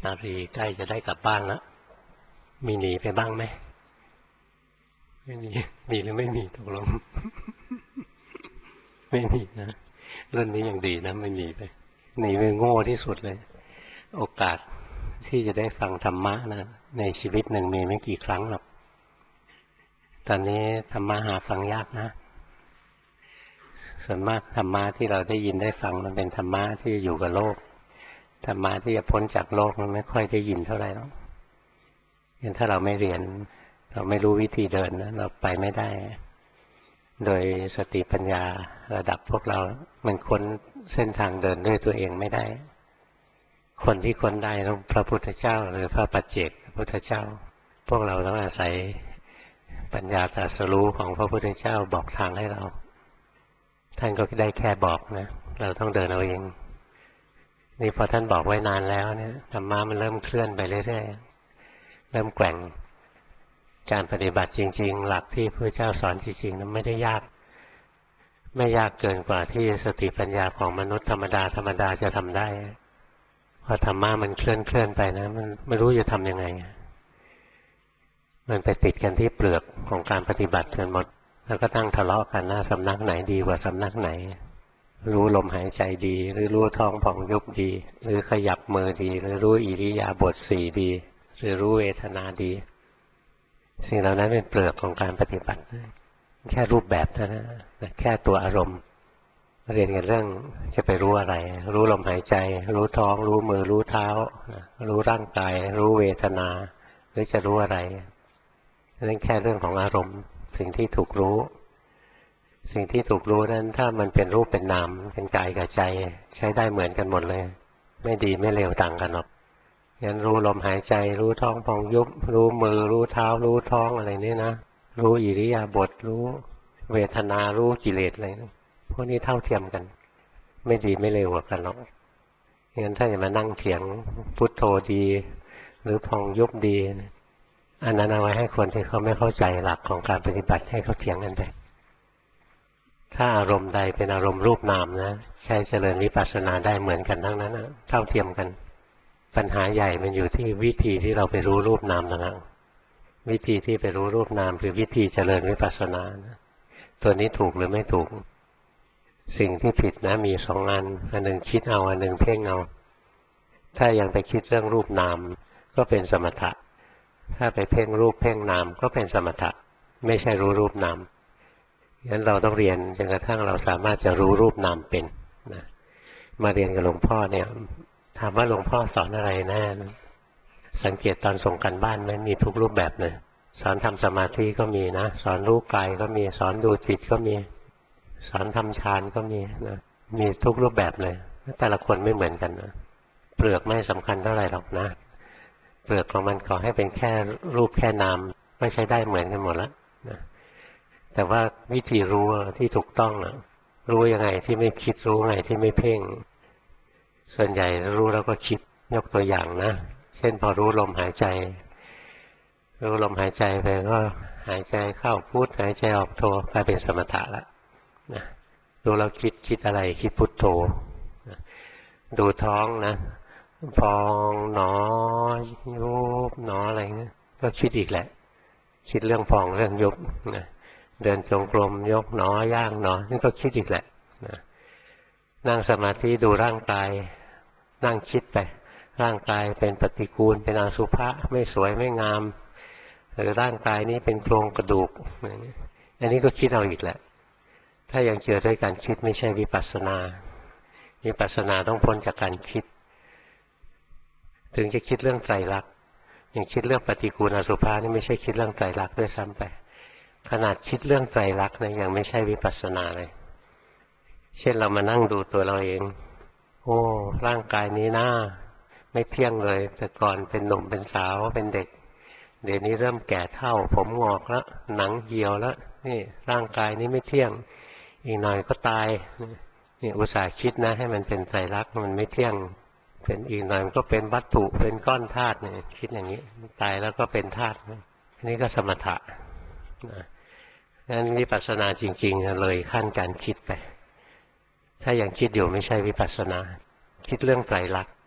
นารีใกล้จะได้กลับบ้านแล้วมีหนีไปบ้างไหมไม่มีมีหรือไม่มีตกลงไม่มีนะรุ่นนี้ยังดีนะไม่หนีไปหนีไปโง่ที่สุดเลยโอกาสที่จะได้ฟังธรรมะนะในชีวิตหนึ่งมีไม่กี่ครั้งหรอกตอนนี้ธรรมะหาฟังยากนะส่วนมากธรรมะที่เราได้ยินได้ฟังมันเป็นธรรมะที่อยู่กับโลกธรรมะที่จะพ้นจากโลกมันไม่ค่อยได้ยินเท่าไหร่หรอกงั้นถ้าเราไม่เรียนเราไม่รู้วิธีเดินนะเราไปไม่ได้โดยสติปัญญาระดับพวกเรามันค้นเส้นทางเดินด้วยตัวเองไม่ได้คนที่ค้นได้ต้องพระพุทธเจ้าหรือพระปัจเจกพุทธเจ้าพวกเราต้องอาศัยปัญญาตรัสรู้ของพระพุทธเจ้าบอกทางให้เราท่านก็ได้แค่บอกนะเราต้องเดินเอาเองนี่พอท่านบอกไว้นานแล้วเนี่ยธรรมะมันเริ่มเคลื่อนไปเรื่อยๆเริ่มแกว่งการปฏิบัติจริงๆหลักที่พระเจ้าสอนจริงๆนั้นไม่ได้ยากไม่ยากเกินกว่าที่สติปัญญาของมนุษย์ธรรมดาจะทำได้พอธรรมะมันเคลื่อนไปนะมันไม่รู้จะทำยังไงมันไปติดกันที่เปลือกของการปฏิบัติจนหมดแล้วก็ตั้งทะเลาะกันนะสำนักไหนดีกว่าสำนักไหนรู้ลมหายใจดีหรือรู้ท้องผ่องยุบดีหรือขยับมือดีหรือรู้อิริยาบถสี่ดีหรือรู้เวทนาดีสิ่งเหล่านั้นเป็นเปลือกของการปฏิบัติแค่รูปแบบเท่านั้นแค่ตัวอารมณ์เรียนกันเรื่องจะไปรู้อะไรรู้ลมหายใจรู้ท้องรู้มือรู้เท้ารู้ร่างกายรู้เวทนาหรือจะรู้อะไรนั่นแค่เรื่องของอารมณ์สิ่งที่ถูกรู้สิ่งที่ถูกรู้นั้นถ้ามันเป็นรูปเป็นนามเป็นกายกับใจใช้ได้เหมือนกันหมดเลยไม่ดีไม่เลวต่างกันหรอกงั้นรู้ลมหายใจรู้ท้องพองยุบรู้มือรู้เท้ารู้ท้องอะไรนี่นะรู้อิริยาบถรู้เวทนารู้กิเลสอะไรพวกนี้เท่าเทียมกันไม่ดีไม่เลวกว่ากันหรอกงั้นถ้าจะมานั่งเถียงพุทโธดีหรือพองยุบดีอันนั้นเอาไว้ให้คนที่เขาไม่เข้าใจหลักของการปฏิบัติให้เขาเถียงกันไปถ้าอารมณ์ใดเป็นอารมณ์รูปนามนะใช้เจริญวิปัสสนาได้เหมือนกันทั้งนั้นเท่าเทียมกันปัญหาใหญ่มันอยู่ที่วิธีที่เราไปรู้รูปนามต่างหากวิธีที่ไปรู้รูปนามคือวิธีเจริญวิปัสสนานะตัวนี้ถูกหรือไม่ถูกสิ่งที่ผิดนะมีสองอันหนึ่งคิดเอาอันหนึ่งเพ่งเอาถ้ายังไปคิดเรื่องรูปนามก็เป็นสมถะถ้าไปเพ่งรูปเพ่งนามก็เป็นสมถะไม่ใช่รู้รูปนามงั้นเราต้องเรียนจนกระทั่งเราสามารถจะรู้รูปนามเป็นนะมาเรียนกับหลวงพ่อเนี่ยถามว่าหลวงพ่อสอนอะไรแน่สังเกตตอนส่งกันบ้านไหมมีทุกรูปแบบเลยสอนทำสมาธิก็มีนะสอนรู้กายก็มีสอนดูจิตก็มีสอนทำฌานก็มีนะมีทุกรูปแบบเลยแต่ละคนไม่เหมือนกันนะเปลือกไม่สำคัญเท่าไหร่หรอกนะเปลือกของมันขอให้เป็นแค่รูปแค่นามไม่ใช่ได้เหมือนกันหมดแล้วนะแต่ว่าวิธีรู้ที่ถูกต้องนะรู้ยังไงที่ไม่คิดรู้ไงที่ไม่เพ่งส่วนใหญ่รู้แล้วก็คิดยกตัวอย่างนะเช่นพอรู้ลมหายใจรู้ลมหายใจไปก็หายใจเข้าพุทหายใจออกโทกลายเป็นสมถะแล้วนะดูเราคิดอะไรคิดพุทโธนะดูท้องนะพองหนอยุบหนออะไรเงี้ยก็คิดอีกแหละคิดเรื่องพองเรื่องยุบนะเดินจงกรมยกหนอย่างหนอนี่ก็คิดอีกแหละนะนั่งสมาธิดูร่างกายนั่งคิดไปร่างกายเป็นปฏิกูลเป็นอสุภะไม่สวยไม่งามหรือร่างกายนี้เป็นโครงกระดูกอันนี้ก็คิดเอาอีกแหละถ้ายังเจอด้วยการคิดไม่ใช่วิปัสสนาวิปัสสนาต้องพ้นจากการคิดถึงจะคิดเรื่องไตรลักษณ์อย่างคิดเรื่องปฏิกูลอสุภะนี่ไม่ใช่คิดเรื่องไตรลักษณ์ด้วยซ้ำไปขนาดคิดเรื่องไตรลักษณ์นะยังไม่ใช่วิปัสสนาเลยเช่นเรามานั่งดูตัวเราเองโอ้ร่างกายนี้น่าไม่เที่ยงเลยแต่ก่อนเป็นหนุ่มเป็นสาวเป็นเด็กเดี๋ยวนี้เริ่มแก่เฒ่าผมงอกแล้วหนังเหี่ยวแล้วนี่ร่างกายนี้ไม่เที่ยงอีกหน่อยก็ตายนี่อุตส่าห์คิดนะให้มันเป็นไตรลักษณ์มันไม่เที่ยงเป็นอีกหน่อยมันก็เป็นวัตถุเป็นก้อนธาตุเนี่ยคิดอย่างนี้ตายแล้วก็เป็นธาตุอันนี้ก็สมถะนะงั้นวิปัสสนาจริงๆเลยขั้นการคิดไปถ้ายังคิดอยู่ไม่ใช่วิปัสสนาคิดเรื่องไตรลักษณ์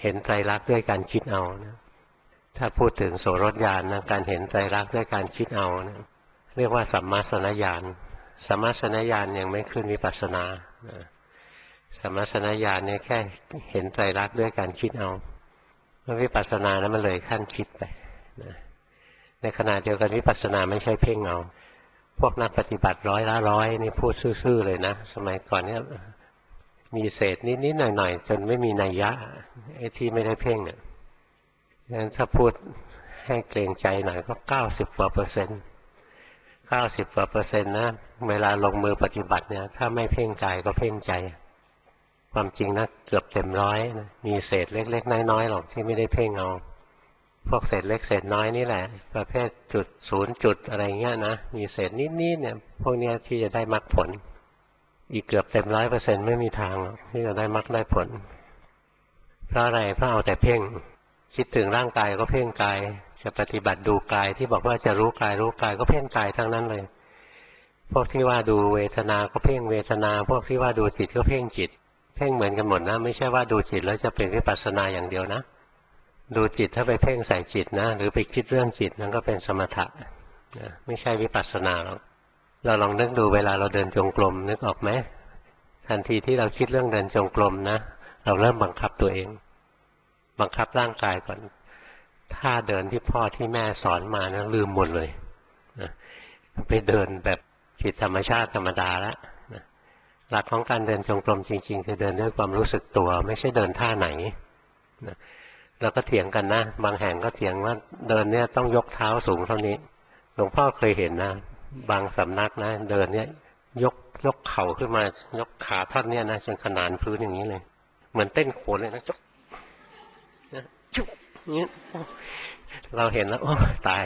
เห็นไตรลักษณ์ด้วยการคิดเอานะถ้าพูดถึงโสรถญาณนะการเห็นไตรลักษณ์ด้วยการคิดเอานะเรียกว่าสัมมาสนญาณสัมมาสนญาณยังไม่ขึ้นวิปัสสนาสัมมาสนญาณเนี่ยแค่เห็นไตรลักษณ์ด้วยการคิดเอาวิปัสสนานั้นมันเลยขั้นคิดไปนะในขณะเดียวกันวิปัสสนาไม่ใช่เพ่งเอาพวกนักปฏิบัติ100 นี่พูดซื่อๆเลยนะสมัยก่อนเนี่ยมีเศษนิดๆหน่อยๆจนไม่มีนัยยะไอ้ที่ไม่ได้เพ่งเนี่ยงั้นถ้าพูดให้เกรงใจหน่อยก็90%นะเวลาลงมือปฏิบัติเนี่ยถ้าไม่เพ่งกายก็เพ่งใจความจริงนะเกือบเต็ม100นะมีเศษเล็กๆน้อยๆหรอกที่ไม่ได้เพ่งเอาพวกเศษเล็กเศษน้อยนี่แหละประเภทจุด0 จุดอะไรเงี้ยนะมีเศษนิดๆเนี่ยพวกนี้ที่จะได้มรรคผลอีกเกือบเต็ม100%ไม่มีทางที่จะได้มรรคได้ผลเพราะอะไรเพราะเอาแต่เพ่งคิดถึงร่างกายก็เพ่งกายจะปฏิบัติดูกายที่บอกว่าจะรู้กายก็เพ่งกายทั้งนั้นเลยพวกที่ว่าดูเวทนาก็เพ่งเวทนาพวกที่ว่าดูจิตก็เพ่งจิตเพ่งเหมือนกันหมดนะไม่ใช่ว่าดูจิตแล้วจะเป็นวิปัสสนาอย่างเดียวนะดูจิตถ้าไปเพ่งใส่จิตนะหรือไปคิดเรื่องจิตนั่นก็เป็นสมถะนะไม่ใช่วิปัสสนาหรอกเราลองนึกดูเวลาเราเดินจงกรมนึกออกไหมทันทีที่เราคิดเรื่องเดินจงกรมนะเราเริ่มบังคับตัวเองบังคับร่างกายก่อนท่าเดินที่พ่อที่แม่สอนมานะลืมหมดเลยนะไปเดินแบบผิดธรรมชาติธรรมดาแล้วนะหลักของการเดินจงกรมจริงๆคือเดินด้วยความรู้สึกตัวไม่ใช่เดินท่าไหนนะเราก็เถียงกันนะบางแห่งก็เถียงว่าเดินเนี่ยต้องยกเท้าสูงเท่านี้หลวงพ่อเคยเห็นนะบางสำนักนะเดินเนี่ยยกเข่าขึ้นมายกขาท่อนเนี่ยนะจนขนานพื้นอย่างนี้เลยเหมือนเต้นโขนเลยนะจุ๊บนี้เราเห็นแล้วโอ้ตาย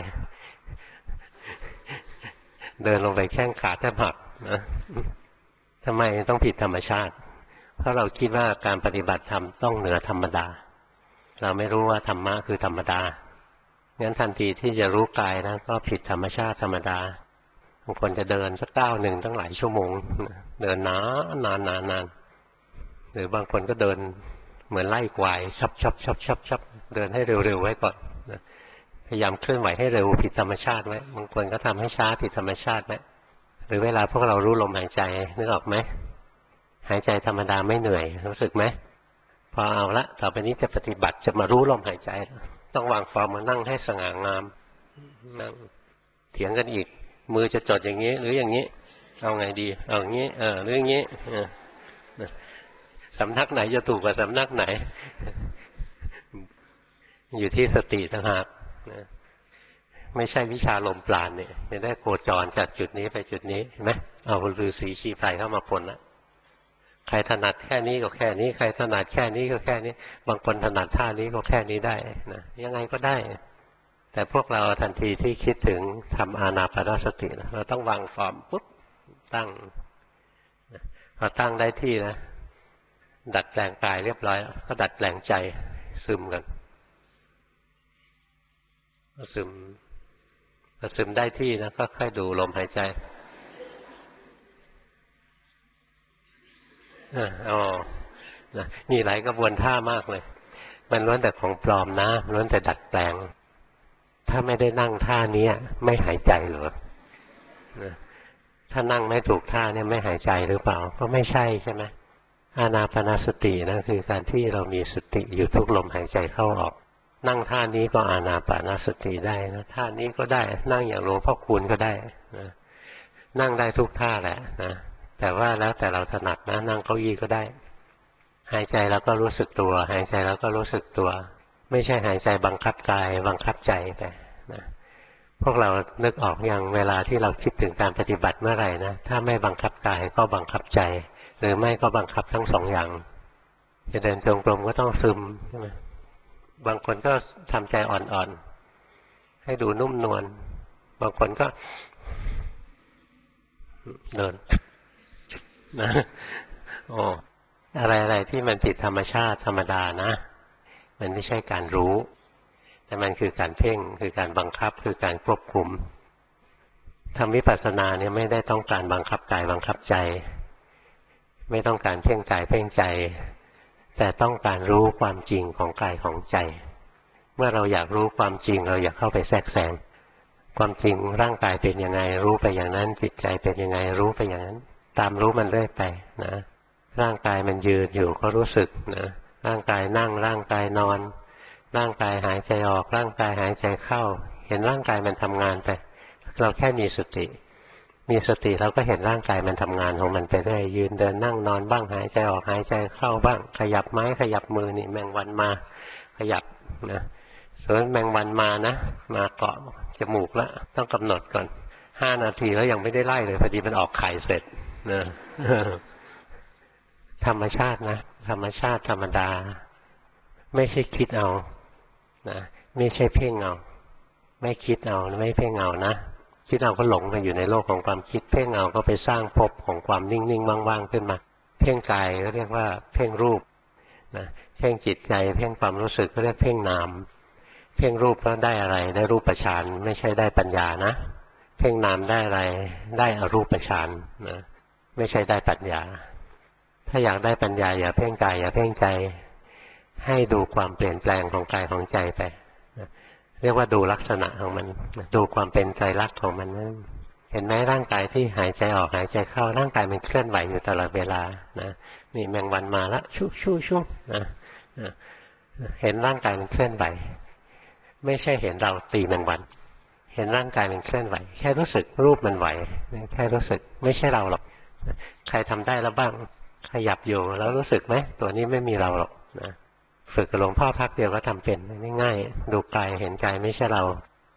เดินลงไปแข้งขาแทบหักนะทำไมต้องผิดธรรมชาติเพราะเราคิดว่าการปฏิบัติธรรมต้องเหนือธรรมดาเราไม่รู้ว่าธรรมะคือธรรมดางั้นทันทีที่จะรู้กายนะก็ผิดธรรมชาติธรรมดาบางคนจะเดินสัก1 ตั้งหลายชั่วโมงเดินนานหรือบางคนก็เดินเหมือนไล่ควายชับเดินให้เร็วๆไว้ก่อนพยายามเคลื่อนไหวให้เร็วผิดธรรมชาติไว้บางคนก็ทำให้ช้าผิดธรรมชาติไว้หรือเวลาพวกเรารู้ลมหายใจนึกออกไหมหายใจธรรมดาไม่เหนื่อยรู้สึกไหมพอเอาละต่อไปนี้จะปฏิบัติจะมารู้ลมหายใจต้องวางฟอร์มมานั่งให้สง่างามนั่งเถียงกันอีกมือจะจดอย่างนี้หรืออย่างนี้เอาไงดีเอาอย่างนี้หรืออย่างนี้สำนักไหนจะถูกกว่าสำนักไหนอยู่ที่สติต่างหากนะไม่ใช่วิชาลมปราณเนี่ยจะได้โคจรจากจุดนี้ไปจุดนี้เห็นไหมเอาฤาษีชีไพรเข้ามาปนละใครถนัดแค่นี้ก็แค่นี้ใครถนัดแค่นี้ก็แค่นี้บางคนถนัดท่านี้ก็แค่นี้ได้นะยังไงก็ได้แต่พวกเราทันทีที่คิดถึงทำอานาปานสติเราต้องวางฟอร์มปุ๊บตั้งพอตั้งได้ที่นะดัดแปลงกายเรียบร้อยก็ดัดแปลงใจซึมกันซึมได้ที่นะก็ค่อยดูลมหายใจมีหลายกระบวนท่ามากเลยมันล้วนแต่ของปลอมนะล้วนแต่ดัดแปลงถ้าไม่ได้นั่งท่านี้ไม่หายใจหรอถ้านั่งไม่ถูกท่าเนี่ยไม่หายใจหรือเปล่าก็ไม่ใช่ใช่ไหมอานาปานสตินะคือการที่เรามีสติอยู่ทุกลมหายใจเข้าออกนั่งท่านี้ก็อานาปานสติได้นะท่านี้ก็ได้นั่งอย่างหลวงพ่อคูณก็ได้นะนั่งได้ทุกท่าแหละนะแต่ว่าแล้วแต่เราถนัดนะนั่งเก้าอี้ก็ได้หายใจแล้วก็รู้สึกตัวหายใจแล้วก็รู้สึกตัวไม่ใช่หายใจบังคับกายบังคับใจไปนะพวกเรานึกออกอย่างเวลาที่เราคิดถึงการปฏิบัติเมื่อไหร่นะถ้าไม่บังคับกายก็บังคับใจหรือไม่ก็บังคับทั้งสองอย่างจะเดินจงกรมก็ต้องซึมใช่ไหมบางคนก็ทำใจอ่อนๆให้ดูนุ่มนวลบางคนก็เดินนะโอ้อะไรที่มันผิดธรรมชาติธรรมดานะมันไม่ใช่การรู้แต่มันคือการเพ่งคือการบังคับคือการควบคุมทำวิปัสสนาเนี่ยไม่ได้ต้องการบังคับกายบังคับใจไม่ต้องการเพ่งกายเพ่งใจแต่ต้องการรู้ความจริงของกายของใจเมื่อเราอยากรู้ความจริงเราอยากเข้าไปแทรกแซงความจริงร่างกายเป็นยังไงรู้ไปอย่างนั้นจิตใจเป็นยังไงรู้ไปอย่างนั้นตามรู้มันเรื่อยไปนะร่างกายมันยืนอยู่ก็รู้สึกนะร่างกายนั่งร่างกายนอนร่างกายหายใจออกร่างกายหายใจเข้าเห็นร่างกายมันทำงานไปเราแค่มีสติเราก็เห็นร่างกายมันทำงานของมันไปเรื่อยยืนเดินนั่งนอนบ้างหายใจออกหายใจเข้าบ้างขยับไม้ขยับมือนี่แมงวันมาขยับนะส่วนแมงวันมานะมาเกาะจมูกแล้วต้องกำหนดก่อน5 นาทีแล้วยังไม่ได้ไล่เลยพอดีมันออกไข่เสร็จนะธรรมชาตินะธรรมชาติธรรมดาไม่ใช่คิดเอานะไม่ใช่เพ่งเอาไม่คิดเอาไม่เพ่งเอานะคิดเอาก็หลงไปอยู่ในโลกของความคิดเพ่งเอาก็ไปสร้างภพของความนิ่งๆว่างๆขึ้นมาเพ่งกายก็เรียกว่าเพ่งรูปนะเพ่งจิตใจเพ่งความรู้สึกก็เรียกเพ่งนามเพ่งรูปแล้วได้อะไรได้รูปฌานไม่ใช่ได้ปัญญานะเพ่งนามได้อะไรได้อรูปฌานนะไม่ใช่ได้ปัญญาถ้าอยากได้ปัญญาอย่าเพ่งกายอย่าเพ่งใจให้ดูความเปลี่ยนแปลงของกายของใจไปเรียกว่าดูลักษณะของมันดูความเป็นไตรลักษณ์ของมันนั่นเห็นไหมร่างกายที่หายใจออกหายใจเข้าร่างกายมันเคลื่อนไหวอยู่ตลอดเวลานะนี่แมงวันมาแล้วชุนะเห็นร่างกายมันเคลื่อนไหวไม่ใช่เห็นเราตีแมงวันเห็นร่างกายมันเคลื่อนไหวแค่รู้สึกรูปมันไหวแค่รู้สึกไม่ใช่เราหรอกใครทำได้แล้วบ้างขยับอยู่แล้วรู้สึกไหมตัวนี้ไม่มีเราหรอกนะฝึกกับหลวงพ่อพักเดียวก็ทำเป็นง่ายๆดูกายเห็นกายไม่ใช่เรา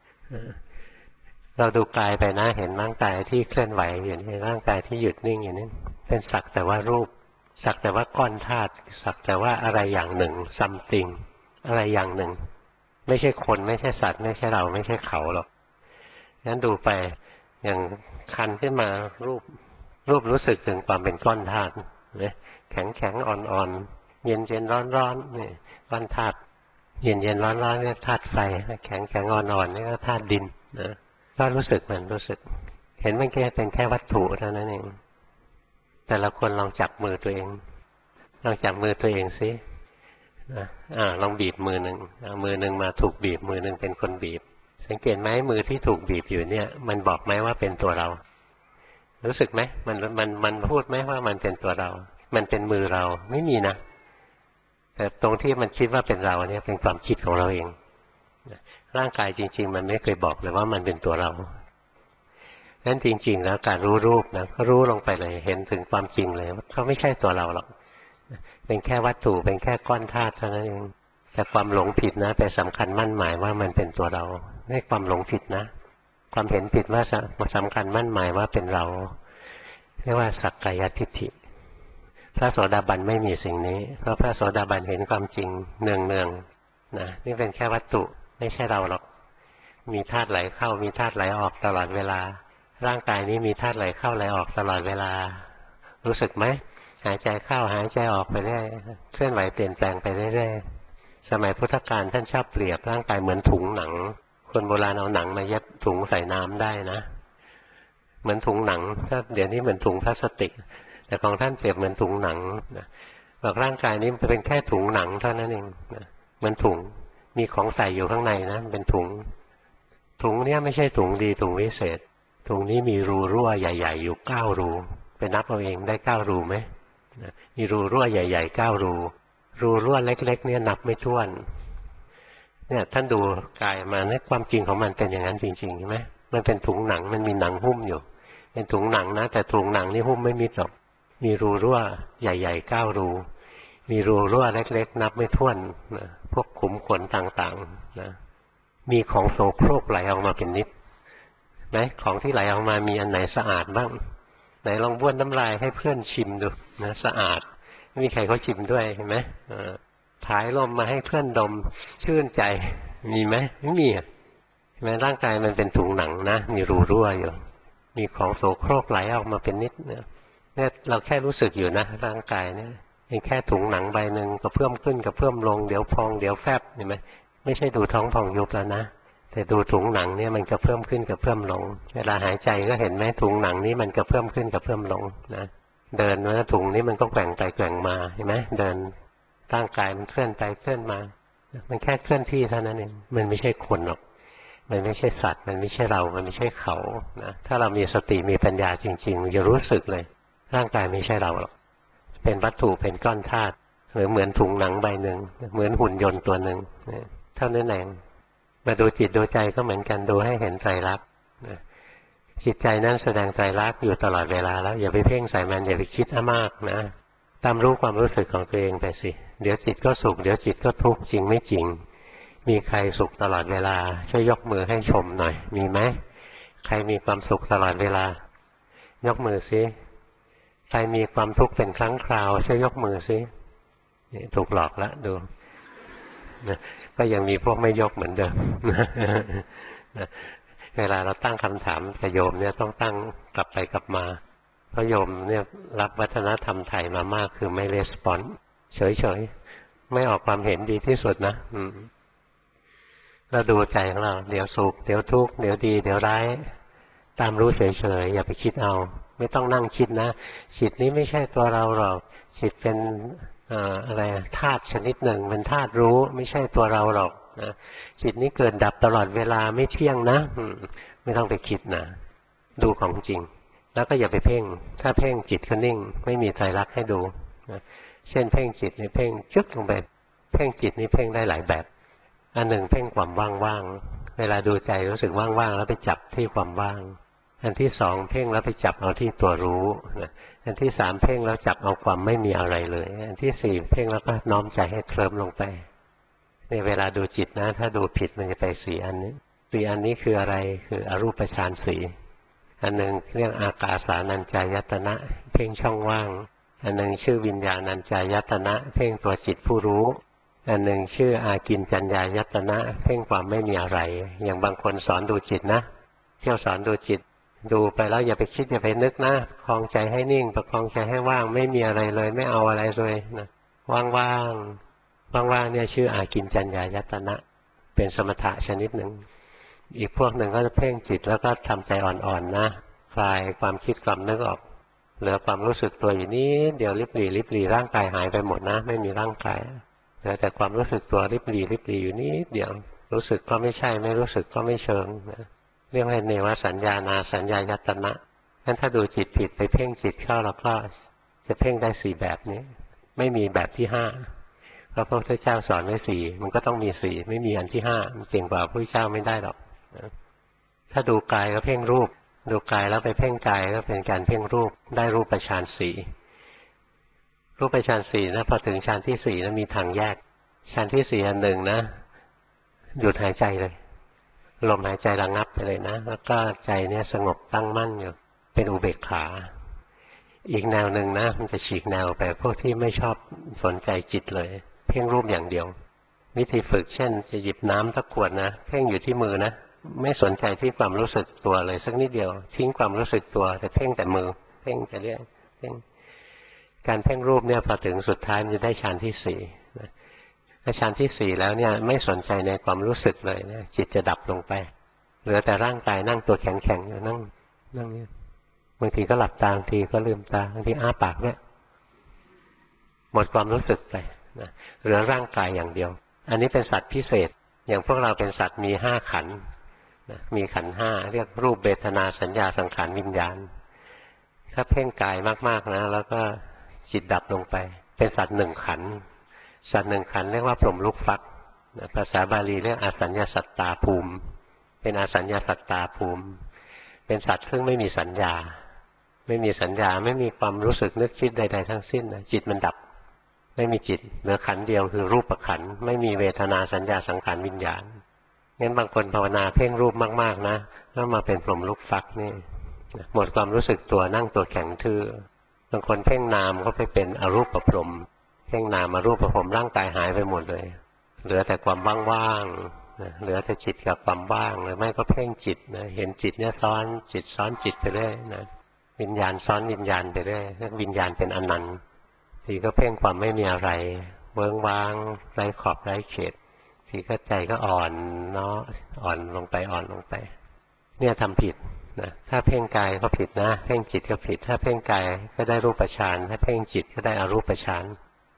เราดูกายไปนะเห็นร่างกายที่เคลื่อนไหวอยู่นี่ร่างกายที่หยุดนิ่งอยู่นี่เป็นสักแต่ว่ารูปสักแต่ว่าก้อนธาตุสักแต่ว่าอะไรอย่างหนึ่งซัมติงอะไรอย่างหนึ่งไม่ใช่คนไม่ใช่สัตว์ไม่ใช่เราไม่ใช่เขาหรอกงั้นดูไปอย่างคันขึ้นมารูปรู้สึกถึงความเป็นก้อนธาตุแข็งแข็งอ่อนๆเย็นเย็นร้อนร้อนนี่ก้อนธาตุเย็นเย็นร้อนร้อนนี่ธาตุไฟแข็งแข็งอ่อนๆนี่ก็ธาตุดินนะก็รู้สึกมันรู้สึกเห็นมันแค่เป็นแค่วัตถุเท่านั้นเองแต่ละคนลองจับมือตัวเองลองจับมือตัวเองสิลองบีบมือหนึ่งมือหนึ่งมาถูกบีบมือหนึ่งเป็นคนบีบสังเกตไหมมือที่ถูกบีบอยู่เนี่ยมันบอกไหมว่าเป็นตัวเรารู้สึกไหมมันพูดไหมว่ามันเป็นตัวเรามันเป็นมือเราไม่มีนะแต่ตรงที่มันคิดว่าเป็นเราเนี่ยเป็นความคิดของเราเองร่างกายจริงๆมันไม่เคยบอกเลยว่ามันเป็นตัวเรางั้นจริงๆแล้วการรู้รูปนะก็รู้ลงไปเลยเห็นถึงความจริงเลยว่าเขาไม่ใช่ตัวเราหรอกเป็นแค่วัตถุเป็นแค่ก้อนธาตุเท่านั้นเองแต่ความหลงผิดนะไปสำคัญมั่นหมายว่ามันเป็นตัวเราไม่ความหลงผิดนะความเห็นผิดว่าสำคัญมั่นหมายว่าเป็นเราเรียกว่าสักกายทิฏฐิพระโสดาบันไม่มีสิ่งนี้เพราะพระโสดาบันเห็นความจริงเนืองๆนะนี่เป็นแค่วัตถุไม่ใช่เราหรอกมีธาตุไหลเข้ามีธาตุไหลออกตลอดเวลาร่างกายนี้มีธาตุไหลเข้าไหลออกตลอดเวลารู้สึกไหมหายใจเข้าหายใจออกไปเรื่อยเคลื่อนไหวเปลี่ยนแปลงไปเรื่อยๆสมัยพุทธกาลท่านชอบเปรียบร่างกายเหมือนถุงหนังคนโบราณเอาหนังมาเย็บถุงใส่น้ำได้นะเหมือนถุงหนังถ้าเดี๋ยวนี้เหมือนถุงพลาสติกแต่ของท่านเปรียบเหมือนถุงหนังบอกร่างกายนี้มันเป็นแค่ถุงหนังเท่านั้นเองเหมือนถุงมีของใส่อยู่ข้างในนะเป็นถุงเนี้ยไม่ใช่ถุงดีถุงวิเศษถุงนี้มีรูรั่วใหญ่ๆอยู่9 รูไปนับเอาเองได้9 รูไหมมีรูรั่วใหญ่ๆ9 รูรั่วเล็กๆเนี่ยนับไม่ถ้วนเนี่ยท่านดูกายมาเนี่ยความจริงของมันเป็นอย่างนั้นจริงๆใช่ไหมมันเป็นถุงหนังมันมีหนังหุ้มอยู่เป็นถุงหนังนะแต่ถุงหนังนี่หุ้มไม่มิดหรอกมีรูรั่วใหญ่ๆ9 รูมีรูรั่วเล็กๆนับไม่ถ้วนนะพวกขุมขนต่างๆนะมีของโสโครกไหลออกมาเป็นนิดไหมของที่ไหลออกมามีอันไหนสะอาดบ้างไหนลองบ้วนน้ำลายให้เพื่อนชิมดูนะสะอาดไม่มีใครเขาชิมด้วยเห็นไหมถ่ายลมมาให้เพื่อนดมชื่นใจมีไหมไม่มีแม้ร่างกายมันเป็นถุงหนังนะมีรูรั่วอยู่มีของโสโครกไหลออกมาเป็นนิดเนี่ยเราแค่รู้สึกอยู่นะร่างกายเนี่ยเป็นแค่ถุงหนังใบหนึ่งก็เพิ่มขึ้นก็เพิ่มลงเดี๋ยวพองเดี๋ยวแฟบเห็นไหมไม่ใช่ดูท้องพองยุบแล้วนะแต่ดูถุงหนังเนี่ยมันก็เพิ่มขึ้นกับเพิ่มลงเวลาหายใจก็เห็นไหมถุงหนังนี้มันก็เพิ่มขึ้นกับเพิ่มลงนะเดินว่าถุงนี้มันก็แกว่งไปแกว่งมาเห็นไหมเดินร่างกายมันเคลื่อนไปเคลื่อนมามันแค่เคลื่อนที่เท่านั้นเองมันไม่ใช่คนหรอกมันไม่ใช่สัตว์มันไม่ใช่เรามันไม่ใช่เขานะถ้าเรามีสติมีปัญญาจริงๆมันจะรู้สึกเลยร่างกายไม่ใช่เราหรอกเป็นวัตถุเป็นก้อนธาตุหรือเหมือนถุงหนังใบหนึ่งเหมือนหุ่นยนต์ตัวหนึ่งเท่านั้นเองมาดูจิตดูใจก็เหมือนกันดูให้เห็นไตรลักษณ์จิตใจนั้นแสดงไตรลักษณ์อยู่ตลอดเวลาแล้วอย่าไปเพ่งใส่มันอย่าไปคิดมากนะตามรู้ความรู้สึกของตัวเองไปสิเดี๋ยวจิตก็สุขเดี๋ยวจิตก็ทุกข์จริงไม่จริงมีใครสุขตลอดเวลาช่วยยกมือให้ชมหน่อยมีไหมใครมีความสุขตลอดเวลายกมือสิใครมีความทุกข์เป็นครั้งคราวช่วยยกมือสิถูกหลอกแล้วดูนะก็ยังมีพวกไม่ยกเหมือนเดิมนะเวลาเราตั้งคำถามกับโยมเนี่ยต้องตั้งกลับไปกลับมาเพราะโยมเนี่ยรับวัฒนธรรมไทยมามากคือไม่รีสปอนส์เฉยๆไม่ออกความเห็นดีที่สุดนะเราดูใจของเราเดี๋ยวสุขเดี๋ยวทุกข์เดี๋ยวดีเดี๋ยวร้ายตามรู้เฉยๆอย่าไปคิดเอาไม่ต้องนั่งคิดนะจิตนี้ไม่ใช่ตัวเราหรอกจิตเป็นอะไรธาตุชนิดหนึ่งเป็นธาตุรู้ไม่ใช่ตัวเราหรอกนะจิตนี้เกิดดับตลอดเวลาไม่เที่ยงนะไม่ต้องไปคิดนะดูของจริงแล้วก็อย่าไปเพ่งถ้าเพ่งจิตก็นิ่งไม่มีไตรลักษณ์ให้ดูนะเช่นเพ่งจิตนี่เพ่งจึ๊กลงไปเพ่งจิตนี่เพ่งได้หลายแบบอันหนึ่งเพ่งความว่างๆเวลาดูใจรู้สึกว่างๆแล้วไปจับที่ความว่างอันที่สองเพ่งแล้วไปจับเอาที่ตัวรู้นะอันที่สามเพ่งแล้วจับเอาความไม่มีอะไรเลยอันที่สี่เพ่งแล้วก็น้อมใจให้เคลิ้มลงไปในเวลาดูจิตนะถ้าดูผิดมันจะไปสี่อันนี้สี่อันนี้คืออะไรคืออรูปฌานสี่อันหนึ่งเรียกอากาสานัญจายตนะเพ่งช่องว่างอันหนึ่งชื่อวิญญาณัญจายตนะเพ่งตัวจิตผู้รู้อันหนึ่งชื่ออากินจัญญายตนะเพ่งความไม่มีอะไรอย่างบางคนสอนดูจิตนะเที่ยวสอนดูจิตดูไปแล้วอย่าไปคิดอย่าไปนึกนะคลองใจให้นิ่งประคองใจให้ว่างไม่มีอะไรเลยไม่เอาอะไรเลยนะว่างๆว่างๆเนี่ยชื่ออากินจัญญายตนะเป็นสมถะชนิดหนึ่งอีกพวกหนึ่งก็จะเพ่งจิตแล้วก็ทำใจอ่อนๆนะคลายความคิดความนึกออกเหลือความรู้สึกตัวอยู่นี้เดี๋ยวริบหรี่ร่างกายหายไปหมดนะไม่มีร่างกายเหลือแต่ความรู้สึกตัวริบหรี่อยู่นี้เดี๋ยวรู้สึกก็ไม่ใช่ไม่รู้สึกก็ไม่เชิงนะเรียกว่าเนวสัญญานาสัญญายตนะงั้นถ้าดูจิตผิดไปเพ่งจิตเข้าเราก็จะเพ่งได้สี่แบบนี้ไม่มีแบบที่ห้าเพราะพระพุทธเจ้าสอนไว้สี่มันก็ต้องมีสี่ไม่มีอันที่ห้ามันเก่งกว่าพระพุทธเจ้าไม่ได้หรอกถ้าดูกายก็เพ่งรูปดูกายแล้วไปเพ่งกายก็เป็นการเพ่งรูปได้รูปฌานสี่รูปฌานสี่นะพอถึงฌานที่สี่นะมีทางแยกฌานที่สี่อันหนึ่งนะหยุดหายใจเลยลมหายใจระงับไปเลยนะแล้วก็ใจเนี่ยสงบตั้งมั่นอยู่เป็นอุเบกขาอีกแนวหนึ่งนะมันจะฉีกแนวไปพวกที่ไม่ชอบสนใจจิตเลยเพ่งรูปอย่างเดียววิธีฝึกเช่นจะหยิบน้ำสักขวดนะเพ่งอยู่ที่มือนะไม่สนใจที่ความรู้สึกตัวเลยสักนิดเดียวทิ้งความรู้สึกตัวแต่เพ่งแต่มือเพ่งแต่เรื่องเพ่งการเพ่งรูปเนี่ยพอถึงสุดท้ายมันจะได้ฌานที่สี่ฌานที่สี่แล้วเนี่ยไม่สนใจในความรู้สึกเลยนะจิตจะดับลงไปเหลือแต่ร่างกายนั่งตัวแข็งๆอยู่นั่งเนี่ยบางทีก็หลับตาบางทีก็ลืมตาบางทีอ้าปากเนี่ยหมดความรู้สึกไปนะเหลือร่างกายอย่างเดียวอันนี้เป็นสัตว์พิเศษอย่างพวกเราเป็นสัตว์มีห้าขันธ์มีขันธ์ห้าเรียกรูปเวทนาสัญญาสังขารวิญญาณถ้าเพ่งกายมากๆนะแล้วก็จิตดับลงไปเป็นสัตว์หนึ่งขันธ์สัตว์หนึ่งขันธ์เรียกว่าพรหมลูกฟักภาษาบาลีเรียกอสัญญาสัตตาภูมิเป็นอสัญญาสัตตาภูมิเป็นสัตว์ซึ่งไม่มีสัญญาไม่มีสัญญาไม่มีความรู้สึกนึกคิดใดๆทั้งสิ้นจิตมันดับไม่มีจิตเหลือขันธ์เดียวคือรูปขันธ์ไม่มีเวทนาสัญญาสังขารวิญญาณงั้นบางคนภาวนาเพ่งรูปมากๆนะแล้วมาเป็นพรหมลูกฟักนี่หมดความรู้สึกตัวนั่งตัวแข็งทื่อบางคนเพ่งนามก็ไปเป็นอรูปพรหมเพ่งนามอรูปพรหมร่างกายหายไปหมดเลยเหลือแต่ความว่างๆเหลือแต่จิตกับความว่างหรือไม่ก็เพ่งจิตนะเห็นจิตเนี่ยซ้อนจิตซ้อนจิตไปเรื่อยนะวิญญาณซ้อนวิญญาณไปเรื่อยวิญญาณเป็นอนันต์ทีก็เพ่งความไม่มีอะไรเวิ้งว้างไร้ขอบไร้เขตทีก็ใจก็อ่อนเนาะอ่อนลงไปอ่อนลงไปเนี่ยทำผิดนะถ้าเพ่งกายก็ผิดนะเพ่งจิตก็ผิดถ้าเพ่งกายก็ได้รูปฌานถ้าเพ่งจิตก็ได้อรูปฌาน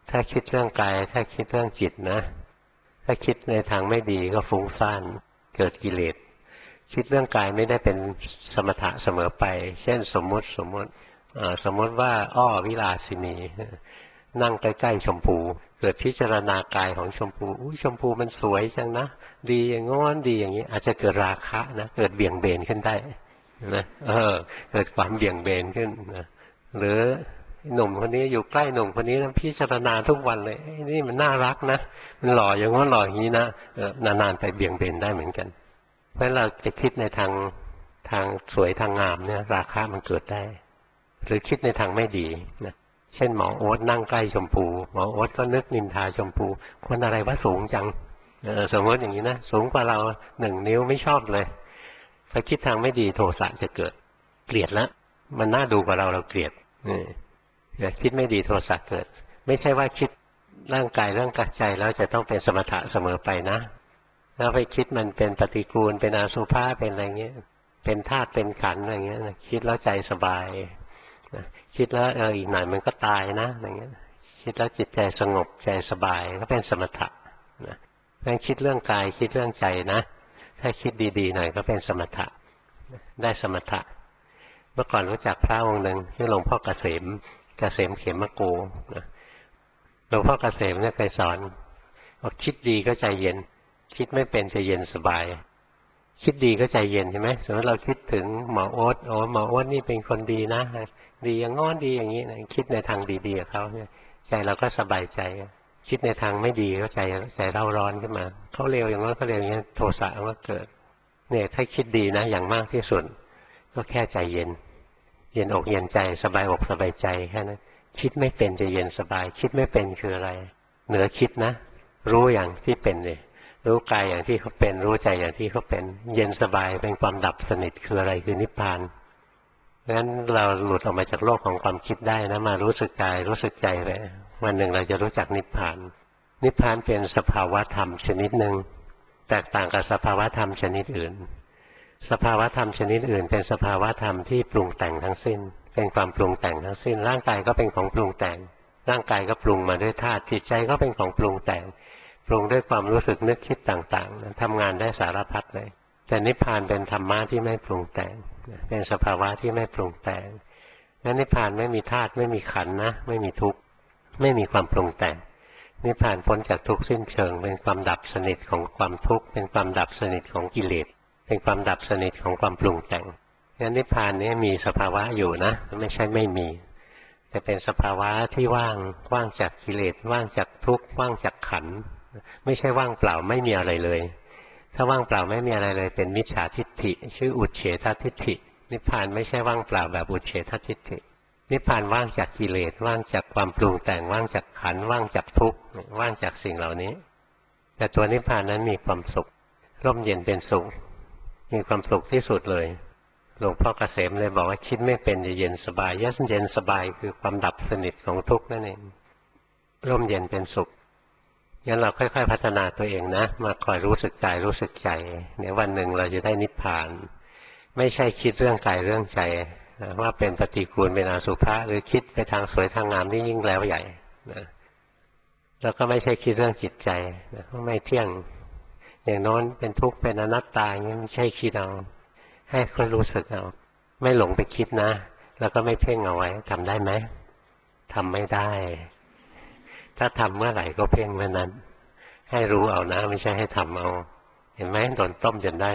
ถ้าคิดเรื่องกายถ้าคิดเรื่องจิตนะถ้าคิดในทางไม่ดีก็ฟุ้งซ่านเกิดกิเลสคิดเรื่องกายไม่ได้เป็นสมถะเสมอไปเช่นสมมติว่าอ้อวิลาสินีนั่งใกล้ๆชมพูเกิดพิจารณากายของชมพูอุ้ยชมพูมันสวยจังนะดีอย่างงอนดีอย่างนี้อาจจะเกิดราคะนะเกิดเบี่ยงเบนขึ้นได้นะเกิดความเบี่ยงเบนขึ้นนะหรือหนุ่มคนนี้อยู่ใกล้หนุ่มคนนี้นะพิจารณาทุกวันเลยนี่มันน่ารักนะมันหล่ออย่างงั้นหล่ออย่างนี้นะนานๆไปเบี่ยงเบนได้เหมือนกันเพราะเราไปคิดในทางสวยทางงามเนี่ยราคะมันเกิดได้หรือคิดในทางไม่ดีนะเช่นหมอโอ๊ตนั่งใกล้ชมพูหมอโอ๊ตก็นึกนินทาชมพูคนอะไรว่าสูงจังสมมติอย่างนี้นะสูงกว่าเรา1 นิ้วไม่ชอบเลยพอคิดทางไม่ดีโทสะจะเกิดเกลียดแล้วมันน่าดูกว่าเราเกลียดคิดไม่ดีโทสะเกิดไม่ใช่ว่าคิดร่างกายร่างกายใจแล้วจะต้องเป็นสมถะเสมอไปนะแล้วไปคิดมันเป็นปฏิกูลเป็นอสุภะเป็นอะไรเงี้ยเป็นธาตุเป็นขันธ์อะไรเงี้ยคิดแล้วใจสบายคิดแล้วอีกหน่อยมันก็ตายนะอะไรเงี้ยคิดแล้วจิตใจสงบใจสบายก็เป็นสมถะนะงั้นคิดเรื่องกายคิดเรื่องใจนะถ้าคิดดีๆหน่อยก็เป็นสมถะได้สมถะเมื่อก่อนรู้จักพระองค์หนึ่งที่หลวงพ่อเกษมเขมโกนะหลวงพ่อเกษมเนี่ยเคยสอนบอกคิดดีก็ใจเย็นคิดไม่เป็นจะเย็นสบายคิดดีก็ใจเย็นใช่ไหมสมมติเราคิดถึงหมอโอ๊ตหมอโอ๊ตนี่เป็นคนดีนะดีอย่างง้อนดีอย่างนี้นะคิดในทางดีๆกับเขาเนี่ยใจเราก็สบายใจคิดในทางไม่ดีก็ใจเร่าร้อนขึ้นมาเขาเลวอย่างนั้นเขาเลวอย่างนี้โทสะมันก็เกิดเนี่ยถ้าคิดดีนะอย่างมากที่สุดก็แค่ใจเย็นเย็นอกเย็นใจสบายอกสบายใจแค่นั้นคิดไม่เป็นจะเย็นสบายคิดไม่เป็นคืออะไรเหนือคิดนะรู้อย่างที่เป็นเลยรู้กายอย่างที่เขาเป็นรู้ใจอย่างที่เขาเป็นเย็นสบายเป็นความดับสนิทคืออะไรคือนิพพานเพราะฉะนั้นเราหลุดออกมาจากโลกของความคิดได้นะมารู้สึกกายรู้สึกใจไปวันหนึ่งเราจะรู้จักนิพพานนิพพานเป็นสภาวะธรรมชนิดหนึ่งแตกต่างกับสภาวะธรรมชนิดอื่นสภาวะธรรมชนิดอื่นเป็นสภาวะธรรมที่ปรุงแต่งทั้งสิ้นเป็นความปรุงแต่งทั้งสิ้นร่างกายก็เป็นของปรุงแต่งร่างกายก็ปรุงมาด้วยธาตุจิตใจก็เป็นของปรุงแต่งปรุงด้วยความรู้สึกนึกคิดต่างๆทำงานได้สารพัดเลยแต่นิพพานเป็นธรรมะที่ไม่ปรุงแต่งเป็นสภาวะที่ไม่ปรุงแต่งนั้นนิพพานไม่มีธาตุไม่มีขันธ์นะไม่มีทุกข์ไม่มีความปรุงแต่งนิพพานพ้นจากทุกข์สิ้นเชิงเป็นความดับสนิทของความทุกข์เป็นความดับสนิทของกิเลสเป็นความดับสนิทของความปรุงแต่งงั้นนิพพานนี้มีสภาวะอยู่นะไม่ใช่ไม่มีแต่เป็นสภาวะที่ว่างจากกิเลสว่างจากทุกข์ว่างจากขันธ์ไม่ใช่ว่างเปล่าไม่มีอะไรเลยถ้าว่างเปล่าไม่มีอะไรเลยเป็นมิจฉาทิฏฐิชื่ออุเฉททิฏฐินิพพานไม่ใช่ว่างเปล่าแบบอุเฉททิฏฐินิพพานว่างจากกิเลสว่างจากความปรุงแต่งว่างจากขันธ์ว่างจากทุกข์ว่างจากสิ่งเหล่านี้แต่ตัวนิพพานนั้นมีความสุขร่มเย็นเป็นสุขมีความสุขที่สุดเลยหลวงพ่อเกษมเลยบอกว่าคิดไม่เป็นจะเย็นสบายเย็นสบายคือความดับสนิทของทุกข์นั่นเองร่มเย็นเป็นสุขงั้นเราค่อยๆพัฒนาตัวเองนะมาคอยรู้สึกกายรู้สึกใจเดี๋ยววันหนึ่งเราจะได้นิพพานไม่ใช่คิดเรื่องกายเรื่องใจว่าเป็นปฏิกูลเป็นอสุภะหรือคิดไปทางสวยทางงามนี่ยิ่งแล้วใหญ่นะแล้วก็ไม่ใช่คิดเรื่องจิตใจนะไม่เที่ยงอย่างโน้นเป็นทุกข์เป็นอนัตตาอย่างนี้ไม่ใช่คิดเอาให้ค่อยรู้สึกเอาไม่หลงไปคิดนะแล้วก็ไม่เพ่งเอาไว้ทำได้ไหมทำไม่ได้ถ้าทำเมื่อไหร่ก็เพ่งเมื่อนั้นให้รู้เอานะไม่ใช่ให้ทำเอาเห็นไหมโดนต้มจนได้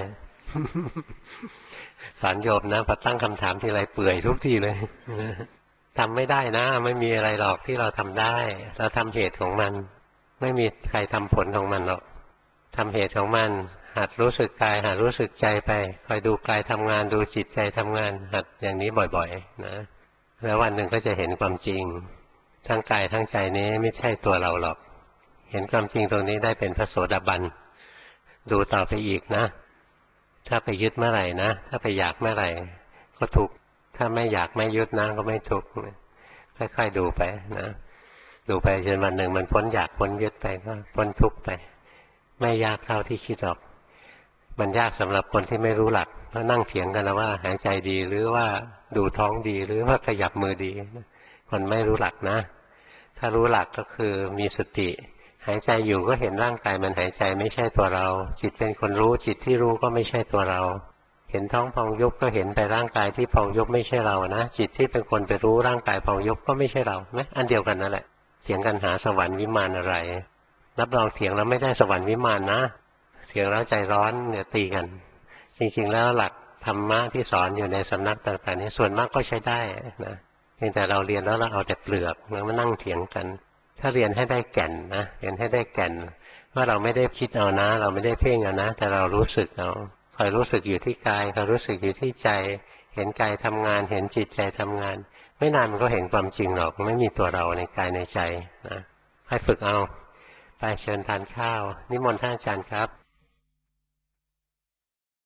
สารโยมนะพอตั้งคำถามทีไรเปื่อยทุกทีเลยทำไม่ได้นะไม่มีอะไรหรอกที่เราทำได้เราทำเหตุของมันไม่มีใครทำผลของมันหรอกทำเหตุของมันหัดรู้สึกกายหัดรู้สึกใจไปคอยดูกายทำงานดูจิตใจทำงานหัดอย่างนี้บ่อยๆนะแล้ววันหนึ่งก็จะเห็นความจริงทั้งกายทั้งใจนี้ไม่ใช่ตัวเราหรอกเห็นความจริงตรงนี้ได้เป็นพระโสดาบันดูต่อไปอีกนะถ้าไปยึดเมื่อไหร่นะถ้าไปอยากเมื่อไหร่ก็ทุกข์ถ้าไม่อยากไม่ยึดนะก็ไม่ทุกข์ค่อยๆดูไปนะดูไปจนวันหนึ่งมันพ้นอยากพ้นยึดไปก็พ้นทุกข์ไปไม่ยากเท่าที่คิดหรอกมันยากสำหรับคนที่ไม่รู้หลักเพราะนั่งเถียงกันนะว่าหายใจดีหรือว่าดูท้องดีหรือว่าขยับมือดีคนไม่รู้หลักนะถ้ารู้หลักก็คือมีสติหายใจอยู่ก็เห็นร่างกายมันหายใจไม่ใช่ตัวเราจิตเป็นคนรู้จิตที่รู้ก็ไม่ใช่ตัวเราเห็นท้องพองยุบก็เห็นไปร่างกายที่พองยุบไม่ใช่เรานะจิตที่เป็นคนไปรู้ร่างกายพองยุบก็ไม่ใช่เราไหมอันเดียวกันนั่นแหละเถียงกันหาสวรรค์วิมานอะไรรับรองเถียงแล้วไม่ได้สวรรค์วิมานนะเถียงแล้วใจร้อนเนี่ยตีกันจริงๆแล้วหลักธรรมะที่สอนอยู่ในสำนักต่างๆนี้ส่วนมากก็ใช้ได้นะเพียงแต่เราเรียนแล้วเราเอาแต่เปลือกแล้วมานั่งเถียงกันถ้าเรียนให้ได้แก่นนะเรียนให้ได้แก่นว่าเราไม่ได้คิดเอานะเราไม่ได้เพ่งเอานะแต่เรารู้สึกเอาคอยรู้สึกอยู่ที่กายคอยรู้สึกอยู่ที่ใจเห็นกายทำงานเห็นจิตใจทำงานไม่นานมันก็เห็นความจริงหรอกไม่มีตัวเราในกายในใจนะให้ฝึกเอาไปเชิญทานข้าวนิมนต์ท่านอาจารย์ครับ